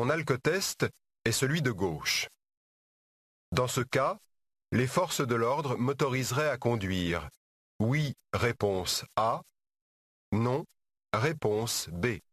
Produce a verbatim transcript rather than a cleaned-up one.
Mon alcotest est celui de gauche. Dans ce cas, les forces de l'ordre m'autoriseraient à conduire. Oui, réponse A. Non, réponse B.